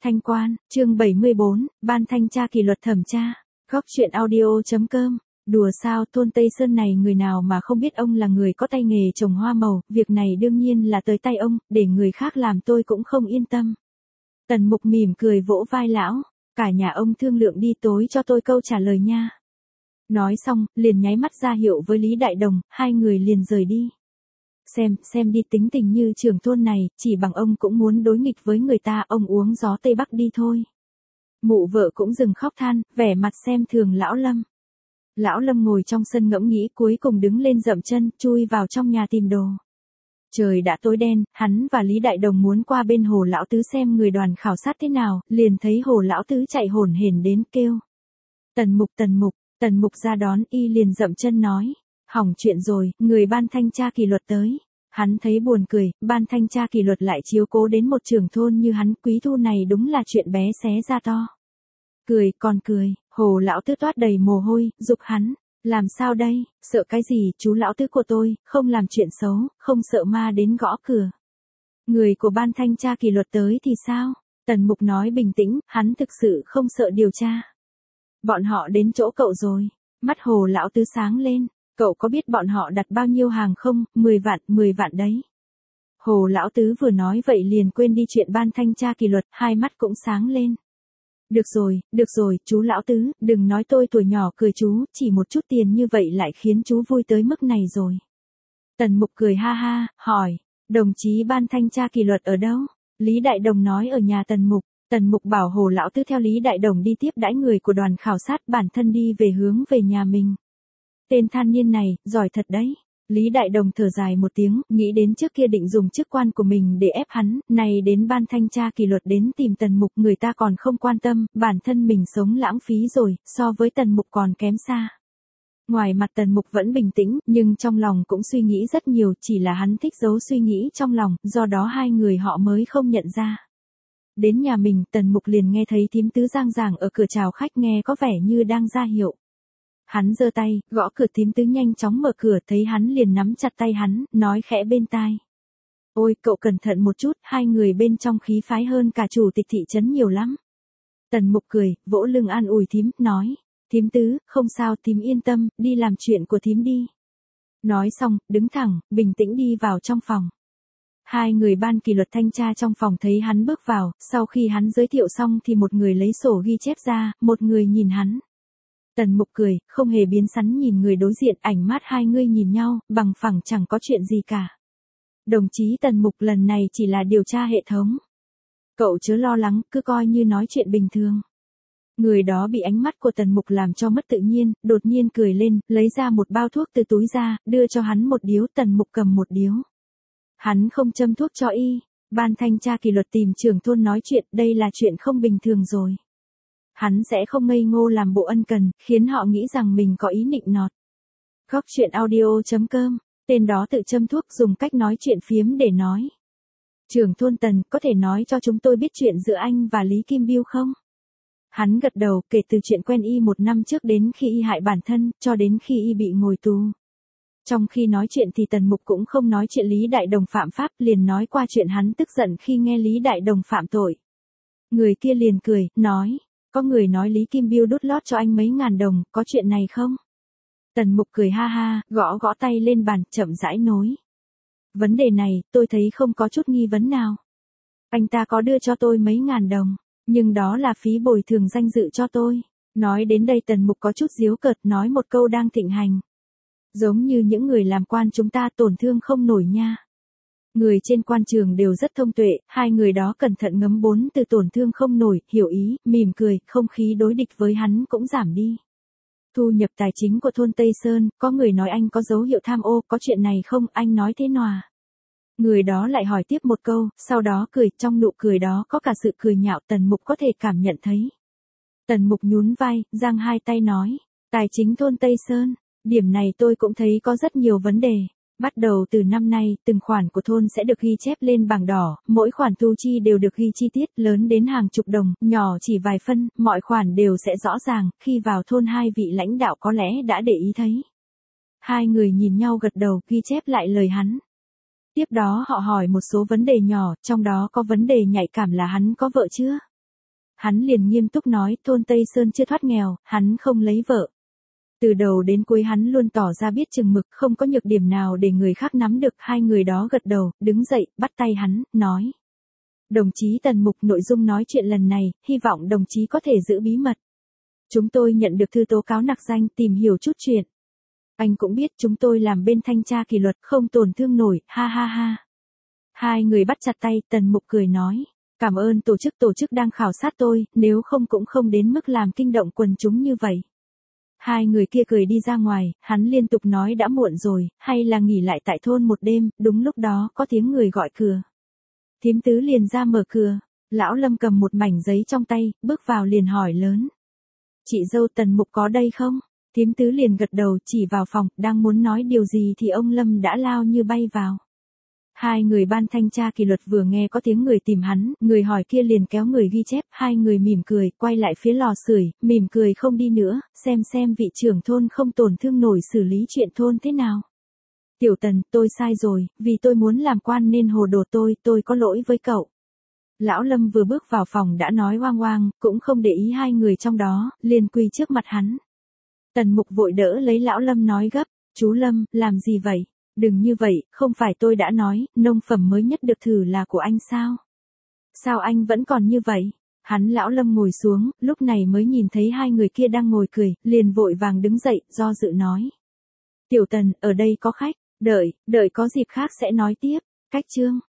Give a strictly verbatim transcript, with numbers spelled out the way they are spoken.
Thanh Quan, chương bảy mươi bốn, Ban thanh tra kỷ luật thẩm tra. Góc truyện audio.com. Đùa sao, thôn Tây Sơn này người nào mà không biết ông là người có tay nghề trồng hoa màu, việc này đương nhiên là tới tay ông, để người khác làm tôi cũng không yên tâm. Tần Mục mỉm cười vỗ vai lão, cả nhà ông thương lượng đi, tối cho tôi câu trả lời nha. Nói xong, liền nháy mắt ra hiệu với Lý Đại Đồng, hai người liền rời đi. Xem, xem đi, tính tình như trưởng thôn này, chỉ bằng ông cũng muốn đối nghịch với người ta, ông uống gió Tây Bắc đi thôi. Mụ vợ cũng dừng khóc than, vẻ mặt xem thường lão Lâm. Lão Lâm ngồi trong sân ngẫm nghĩ, cuối cùng đứng lên dậm chân, chui vào trong nhà tìm đồ. Trời đã tối đen, hắn và Lý Đại Đồng muốn qua bên Hồ Lão Tứ xem người đoàn khảo sát thế nào, liền thấy Hồ Lão Tứ chạy hổn hển đến kêu. Tần Mục, Tần Mục, Tần Mục ra đón, y liền dậm chân nói. Hỏng chuyện rồi, người ban thanh tra kỷ luật tới. Hắn thấy buồn cười, ban thanh tra kỷ luật lại chiếu cố đến một trưởng thôn như hắn, Quý Thu này đúng là chuyện bé xé ra to. Cười, còn cười, Hồ Lão Tứ toát đầy mồ hôi, giục hắn. Làm sao đây, sợ cái gì, chú Lão Tứ của tôi, không làm chuyện xấu, không sợ ma đến gõ cửa. Người của ban thanh tra kỷ luật tới thì sao? Tần Mục nói bình tĩnh, hắn thực sự không sợ điều tra. Bọn họ đến chỗ cậu rồi, mắt Hồ Lão Tứ sáng lên. Cậu có biết bọn họ đặt bao nhiêu hàng không? mười vạn, mười vạn đấy. Hồ Lão Tứ vừa nói vậy liền quên đi chuyện ban thanh tra kỷ luật, hai mắt cũng sáng lên. Được rồi, được rồi, chú Lão Tứ, đừng nói tôi tuổi nhỏ cười chú, chỉ một chút tiền như vậy lại khiến chú vui tới mức này rồi. Tần Mục cười ha ha, hỏi, đồng chí ban thanh tra kỷ luật ở đâu? Lý Đại Đồng nói ở nhà Tần Mục. Tần Mục bảo Hồ Lão Tứ theo Lý Đại Đồng đi tiếp đãi người của đoàn khảo sát, bản thân đi về hướng về nhà mình. Tên thanh niên này, giỏi thật đấy. Lý Đại Đồng thở dài một tiếng, nghĩ đến trước kia định dùng chức quan của mình để ép hắn, này đến ban thanh tra kỷ luật đến tìm Tần Mục, người ta còn không quan tâm, bản thân mình sống lãng phí rồi, so với Tần Mục còn kém xa. Ngoài mặt Tần Mục vẫn bình tĩnh, nhưng trong lòng cũng suy nghĩ rất nhiều, chỉ là hắn thích giấu suy nghĩ trong lòng, do đó hai người họ mới không nhận ra. Đến nhà mình, Tần Mục liền nghe thấy thím Tứ giang giảng ở cửa chào khách, nghe có vẻ như đang ra hiệu. Hắn giơ tay, gõ cửa, thím Tứ nhanh chóng mở cửa, thấy hắn liền nắm chặt tay hắn, nói khẽ bên tai. Ôi, cậu cẩn thận một chút, hai người bên trong khí phái hơn cả chủ tịch thị trấn nhiều lắm. Tần Mục cười, vỗ lưng an ủi thím, nói. Thím Tứ, không sao, thím yên tâm, đi làm chuyện của thím đi. Nói xong, đứng thẳng, bình tĩnh đi vào trong phòng. Hai người ban kỷ luật thanh tra trong phòng thấy hắn bước vào, sau khi hắn giới thiệu xong thì một người lấy sổ ghi chép ra, một người nhìn hắn. Tần Mục cười, không hề biến sắn nhìn người đối diện, ảnh mắt hai người nhìn nhau, bằng phẳng chẳng có chuyện gì cả. Đồng chí Tần Mục, lần này chỉ là điều tra hệ thống. Cậu chớ lo lắng, cứ coi như nói chuyện bình thường. Người đó bị ánh mắt của Tần Mục làm cho mất tự nhiên, đột nhiên cười lên, lấy ra một bao thuốc từ túi ra, đưa cho hắn một điếu, Tần Mục cầm một điếu. Hắn không châm thuốc cho y, ban thanh tra kỷ luật tìm trưởng thôn nói chuyện, đây là chuyện không bình thường rồi. Hắn sẽ không ngây ngô làm bộ ân cần, khiến họ nghĩ rằng mình có ý nịnh nọt. Góc truyện audio.com, tên đó tự châm thuốc dùng cách nói chuyện phiếm để nói. Trưởng thôn Tần, có thể nói cho chúng tôi biết chuyện giữa anh và Lý Kim Biêu không? Hắn gật đầu, kể từ chuyện quen y một năm trước đến khi y hại bản thân, cho đến khi y bị ngồi tù. Trong khi nói chuyện thì Tần Mục cũng không nói chuyện Lý Đại Đồng phạm pháp, liền nói qua chuyện hắn tức giận khi nghe Lý Đại Đồng phạm tội. Người kia liền cười, nói. Có người nói Lý Kim Biêu đút lót cho anh mấy ngàn đồng, có chuyện này không? Tần Mục cười ha ha, gõ gõ tay lên bàn, chậm rãi nối. Vấn đề này, tôi thấy không có chút nghi vấn nào. Anh ta có đưa cho tôi mấy ngàn đồng, nhưng đó là phí bồi thường danh dự cho tôi. Nói đến đây Tần Mục có chút giễu cợt, nói một câu đang thịnh hành. Giống như những người làm quan chúng ta tổn thương không nổi nha. Người trên quan trường đều rất thông tuệ, hai người đó cẩn thận ngấm bốn từ tổn thương không nổi, hiểu ý, mỉm cười, không khí đối địch với hắn cũng giảm đi. Thu nhập tài chính của thôn Tây Sơn, có người nói anh có dấu hiệu tham ô, có chuyện này không, anh nói thế nào? Người đó lại hỏi tiếp một câu, sau đó cười, trong nụ cười đó có cả sự cười nhạo, Tần Mục có thể cảm nhận thấy. Tần Mục nhún vai, giang hai tay nói, tài chính thôn Tây Sơn, điểm này tôi cũng thấy có rất nhiều vấn đề. Bắt đầu từ năm nay, từng khoản của thôn sẽ được ghi chép lên bảng đỏ, mỗi khoản thu chi đều được ghi chi tiết, lớn đến hàng chục đồng, nhỏ chỉ vài phân, mọi khoản đều sẽ rõ ràng, khi vào thôn hai vị lãnh đạo có lẽ đã để ý thấy. Hai người nhìn nhau gật đầu, ghi chép lại lời hắn. Tiếp đó họ hỏi một số vấn đề nhỏ, trong đó có vấn đề nhạy cảm là hắn có vợ chưa? Hắn liền nghiêm túc nói thôn Tây Sơn chưa thoát nghèo, hắn không lấy vợ. Từ đầu đến cuối hắn luôn tỏ ra biết chừng mực, không có nhược điểm nào để người khác nắm được. Hai người đó gật đầu, đứng dậy, bắt tay hắn, nói. Đồng chí Tần Mục, nội dung nói chuyện lần này, hy vọng đồng chí có thể giữ bí mật. Chúng tôi nhận được thư tố cáo nặc danh, tìm hiểu chút chuyện. Anh cũng biết chúng tôi làm bên thanh tra kỷ luật, không tổn thương nổi, ha ha ha. Hai người bắt chặt tay, Tần Mục cười nói. Cảm ơn tổ chức tổ chức đang khảo sát tôi, nếu không cũng không đến mức làm kinh động quần chúng như vậy. Hai người kia cười đi ra ngoài, hắn liên tục nói đã muộn rồi, hay là nghỉ lại tại thôn một đêm. Đúng lúc đó có tiếng người gọi cửa. Thím Tứ liền ra mở cửa, lão Lâm cầm một mảnh giấy trong tay, bước vào liền hỏi lớn. Chị dâu Tần Mục có đây không? Thím Tứ liền gật đầu, chỉ vào phòng, đang muốn nói điều gì thì ông Lâm đã lao như bay vào. Hai người ban thanh tra kỷ luật vừa nghe có tiếng người tìm hắn, người hỏi kia liền kéo người ghi chép, hai người mỉm cười, quay lại phía lò sưởi, mỉm cười không đi nữa, xem xem vị trưởng thôn không tổn thương nổi xử lý chuyện thôn thế nào. Tiểu Tần, tôi sai rồi, vì tôi muốn làm quan nên hồ đồ tôi, tôi có lỗi với cậu. Lão Lâm vừa bước vào phòng đã nói oang oang, cũng không để ý hai người trong đó, liền quỳ trước mặt hắn. Tần Mục vội đỡ lấy lão Lâm nói gấp, chú Lâm, làm gì vậy? Đừng như vậy, không phải tôi đã nói, nông phẩm mới nhất được thử là của anh sao? Sao anh vẫn còn như vậy? Hắn lão Lâm ngồi xuống, lúc này mới nhìn thấy hai người kia đang ngồi cười, liền vội vàng đứng dậy, do dự nói. Tiểu Tần, ở đây có khách, đợi, đợi có dịp khác sẽ nói tiếp, cách chương.